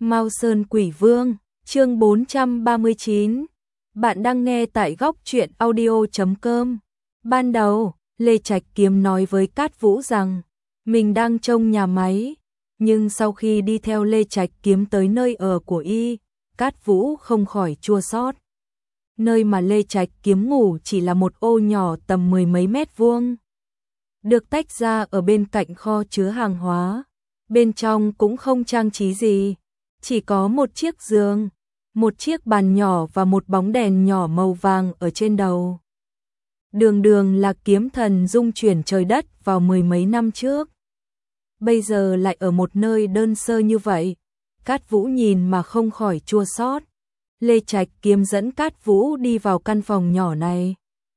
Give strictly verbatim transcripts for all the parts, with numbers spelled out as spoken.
Mao Sơn Quỷ Vương, chương bốn trăm ba mươi chín. Bạn đang nghe tại góc truyện audio chấm com. Ban đầu, Lê Trạch Kiếm nói với Cát Vũ rằng mình đang trông nhà máy, nhưng sau khi đi theo Lê Trạch Kiếm tới nơi ở của y, Cát Vũ không khỏi chua xót. Nơi mà Lê Trạch Kiếm ngủ chỉ là một ô nhỏ tầm mười mấy mét vuông, được tách ra ở bên cạnh kho chứa hàng hóa. Bên trong cũng không trang trí gì, chỉ có một chiếc giường, một chiếc bàn nhỏ và một bóng đèn nhỏ màu vàng ở trên đầu. Đường đường là kiếm thần dung chuyển trời đất vào mười mấy năm trước, bây giờ lại ở một nơi đơn sơ như vậy. Cát Vũ nhìn mà không khỏi chua xót. Lê Trạch Kiếm dẫn Cát Vũ đi vào căn phòng nhỏ này,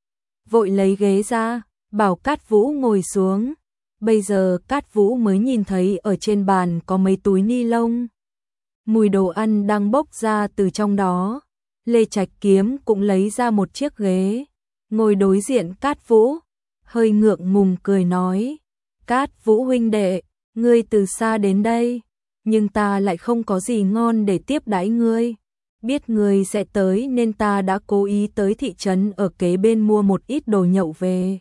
vội lấy ghế ra, bảo Cát Vũ ngồi xuống. Bây giờ Cát Vũ mới nhìn thấy ở trên bàn có mấy túi ni lông, mùi đồ ăn đang bốc ra từ trong đó. Lê Trạch Kiếm cũng lấy ra một chiếc ghế, ngồi đối diện Cát Vũ, hơi ngượng ngùng cười nói: Cát Vũ huynh đệ, ngươi từ xa đến đây, nhưng ta lại không có gì ngon để tiếp đãi ngươi. Biết ngươi sẽ tới nên ta đã cố ý tới thị trấn ở kế bên mua một ít đồ nhậu về,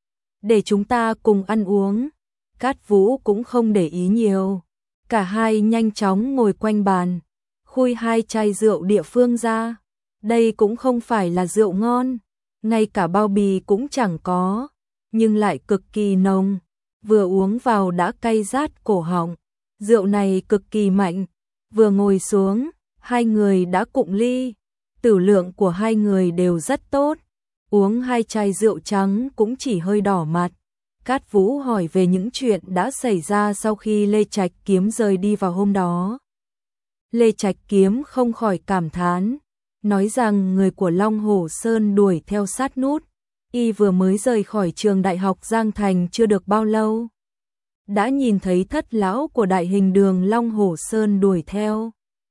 để chúng ta cùng ăn uống. Cát Vũ cũng không để ý nhiều, cả hai nhanh chóng ngồi quanh bàn, khui hai chai rượu địa phương ra. Đây cũng không phải là rượu ngon, ngay cả bao bì cũng chẳng có, nhưng lại cực kỳ nồng, vừa uống vào đã cay rát cổ họng. Rượu này cực kỳ mạnh, vừa ngồi xuống, hai người đã cụng ly. Tử lượng của hai người đều rất tốt, uống hai chai rượu trắng cũng chỉ hơi đỏ mặt. Cát Vũ hỏi về những chuyện đã xảy ra sau khi Lê Trạch Kiếm rời đi vào hôm đó. Lê Trạch Kiếm không khỏi cảm thán, nói rằng người của Long Hổ Sơn đuổi theo sát nút. Y vừa mới rời khỏi trường đại học Giang Thành chưa được bao lâu, đã nhìn thấy thất lão của đại hình đường Long Hổ Sơn đuổi theo.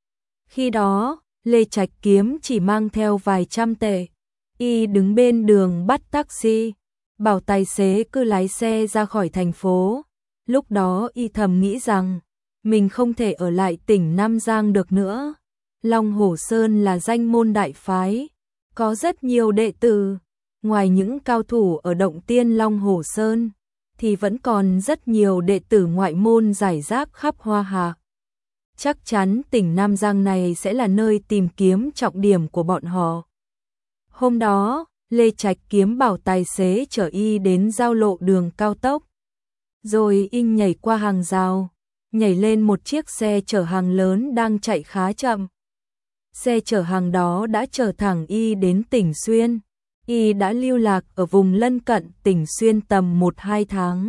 Khi đó, Lê Trạch Kiếm chỉ mang theo vài trăm tệ. Y đứng bên đường bắt taxi, bảo tài xế cứ lái xe ra khỏi thành phố. Lúc đó y thầm nghĩ rằng mình không thể ở lại tỉnh Nam Giang được nữa. Long Hổ Sơn là danh môn đại phái, có rất nhiều đệ tử. Ngoài những cao thủ ở động tiên Long Hổ Sơn, thì vẫn còn rất nhiều đệ tử ngoại môn rải rác khắp Hoa Hạ. Chắc chắn tỉnh Nam Giang này sẽ là nơi tìm kiếm trọng điểm của bọn họ. Hôm đó, Lê Trạch Kiếm bảo tài xế chở y đến giao lộ đường cao tốc, rồi y nhảy qua hàng rào, nhảy lên một chiếc xe chở hàng lớn đang chạy khá chậm. Xe chở hàng đó đã chở thẳng y đến tỉnh Xuyên. Y đã lưu lạc ở vùng lân cận tỉnh Xuyên tầm một hai tháng.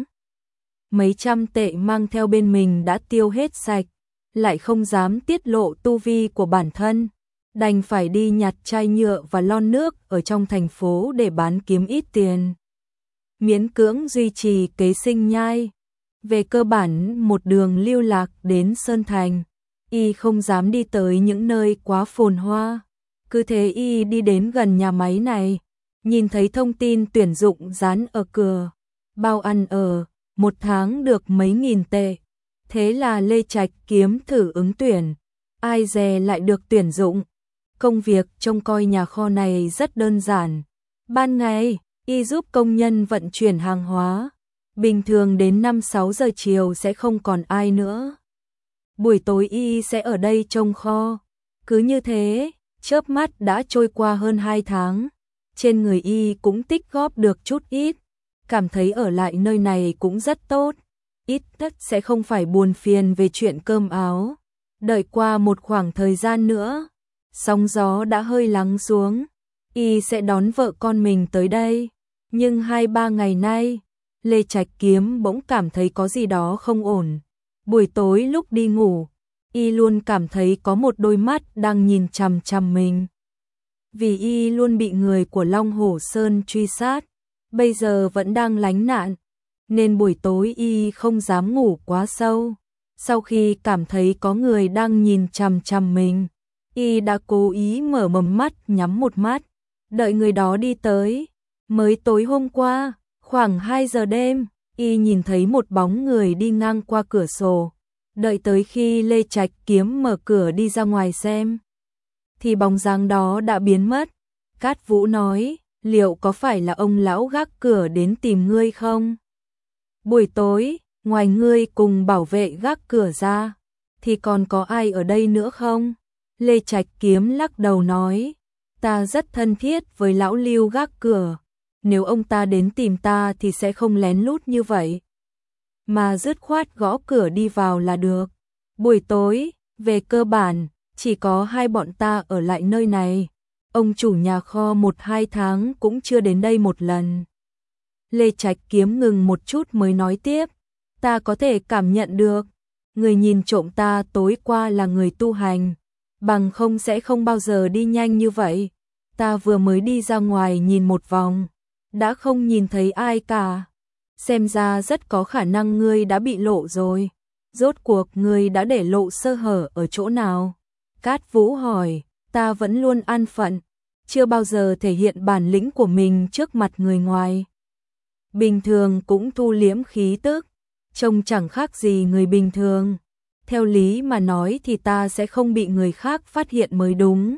Mấy trăm tệ mang theo bên mình đã tiêu hết sạch, lại không dám tiết lộ tu vi của bản thân, đành phải đi nhặt chai nhựa và lon nước ở trong thành phố để bán kiếm ít tiền, miễn cưỡng duy trì kế sinh nhai. Về cơ bản một đường lưu lạc đến Sơn Thành, y không dám đi tới những nơi quá phồn hoa. Cứ thế y đi đến gần nhà máy này, nhìn thấy thông tin tuyển dụng dán ở cửa, bao ăn ở, một tháng được mấy nghìn tệ. Thế là Lê Trạch Kiếm thử ứng tuyển, ai dè lại được tuyển dụng. Công việc trông coi nhà kho này rất đơn giản. Ban ngày, y giúp công nhân vận chuyển hàng hóa. Bình thường đến năm sáu giờ chiều sẽ không còn ai nữa. Buổi tối y sẽ ở đây trông kho. Cứ như thế, chớp mắt đã trôi qua hơn hai tháng. Trên người y cũng tích góp được chút ít, cảm thấy ở lại nơi này cũng rất tốt, ít nhất sẽ không phải buồn phiền về chuyện cơm áo. Đợi qua một khoảng thời gian nữa, sóng gió đã hơi lắng xuống, y sẽ đón vợ con mình tới đây. Nhưng hai ba ngày nay, Lê Trạch Kiếm bỗng cảm thấy có gì đó không ổn. Buổi tối lúc đi ngủ, y luôn cảm thấy có một đôi mắt đang nhìn chằm chằm mình. Vì y luôn bị người của Long Hổ Sơn truy sát, bây giờ vẫn đang lánh nạn, nên buổi tối y không dám ngủ quá sâu. Sau khi cảm thấy có người đang nhìn chằm chằm mình, y đã cố ý mở mầm mắt nhắm một mắt, đợi người đó đi tới. Mới tối hôm qua, khoảng hai giờ đêm, y nhìn thấy một bóng người đi ngang qua cửa sổ, Đợi tới khi Lê Trạch Kiếm mở cửa đi ra ngoài xem, thì bóng dáng đó đã biến mất. Cát Vũ nói, liệu có phải là ông lão gác cửa đến tìm ngươi không? Buổi tối, ngoài ngươi cùng bảo vệ gác cửa ra, thì còn có ai ở đây nữa không? Lê Trạch Kiếm lắc đầu nói, ta rất thân thiết với lão Lưu gác cửa, nếu ông ta đến tìm ta thì sẽ không lén lút như vậy, mà dứt khoát gõ cửa đi vào là được. Buổi tối, về cơ bản, chỉ có hai bọn ta ở lại nơi này. Ông chủ nhà kho một hai tháng cũng chưa đến đây một lần. Lê Trạch Kiếm ngừng một chút mới nói tiếp, ta có thể cảm nhận được, người nhìn trộm ta tối qua là người tu hành, bằng không sẽ không bao giờ đi nhanh như vậy. Ta vừa mới đi ra ngoài nhìn một vòng, đã không nhìn thấy ai cả. Xem ra rất có khả năng ngươi đã bị lộ rồi. Rốt cuộc ngươi đã để lộ sơ hở ở chỗ nào? Cát Vũ hỏi, ta vẫn luôn an phận, chưa bao giờ thể hiện bản lĩnh của mình trước mặt người ngoài. Bình thường cũng thu liễm khí tức, trông chẳng khác gì người bình thường. Theo lý mà nói thì ta sẽ không bị người khác phát hiện mới đúng.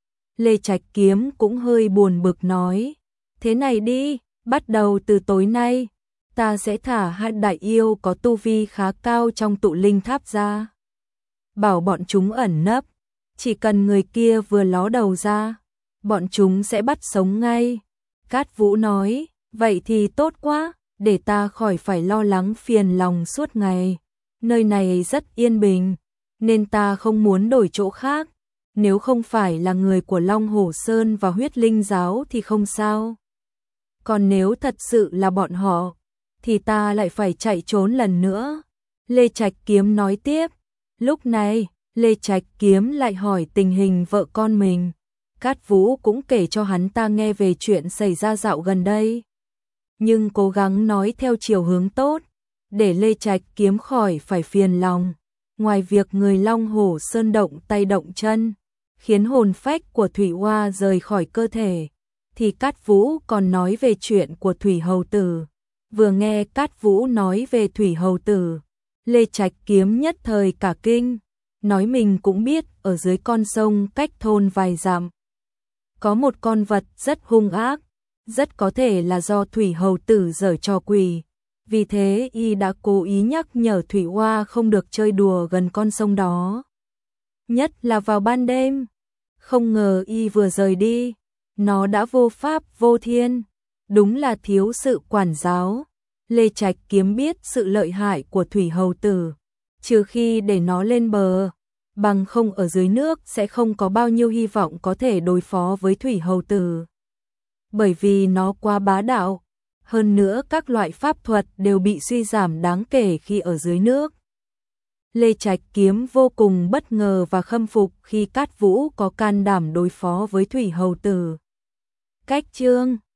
Lê Trạch Kiếm cũng hơi buồn bực nói, thế này đi, bắt đầu từ tối nay, ta sẽ thả hai đại yêu có tu vi khá cao trong tụ linh tháp ra. Bảo bọn chúng ẩn nấp, chỉ cần người kia vừa ló đầu ra, bọn chúng sẽ bắt sống ngay. Cát Vũ nói, vậy thì tốt quá, để ta khỏi phải lo lắng phiền lòng suốt ngày. Nơi này rất yên bình, nên ta không muốn đổi chỗ khác. Nếu không phải là người của Long Hổ Sơn và Huyết Linh Giáo thì không sao. Còn nếu thật sự là bọn họ, thì ta lại phải chạy trốn lần nữa. Lê Trạch Kiếm nói tiếp. Lúc này, Lê Trạch Kiếm lại hỏi tình hình vợ con mình. Cát Vũ cũng kể cho hắn ta nghe về chuyện xảy ra dạo gần đây, nhưng cố gắng nói theo chiều hướng tốt, để Lê Trạch Kiếm khỏi phải phiền lòng. Ngoài việc người Long Hổ Sơn động tay động chân, khiến hồn phách của Thủy Hoa rời khỏi cơ thể, thì Cát Vũ còn nói về chuyện của Thủy Hầu Tử. Vừa nghe Cát Vũ nói về Thủy Hầu Tử, Lê Trạch Kiếm nhất thời cả kinh, nói mình cũng biết ở dưới con sông cách thôn vài dặm có một con vật rất hung ác, rất có thể là do Thủy Hầu Tử giở trò quỷ. Vì thế y đã cố ý nhắc nhở Thủy Hoa không được chơi đùa gần con sông đó, nhất là vào ban đêm. Không ngờ y vừa rời đi, nó đã vô pháp vô thiên, đúng là thiếu sự quản giáo. Lê Trạch Kiếm biết sự lợi hại của Thủy Hầu Tử, trừ khi để nó lên bờ, bằng không ở dưới nước sẽ không có bao nhiêu hy vọng có thể đối phó với Thủy Hầu Tử. Bởi vì nó quá bá đạo, hơn nữa các loại pháp thuật đều bị suy giảm đáng kể khi ở dưới nước. Lê Trạch Kiếm vô cùng bất ngờ và khâm phục khi Cát Vũ có can đảm đối phó với Thủy Hầu Tử. Cách chương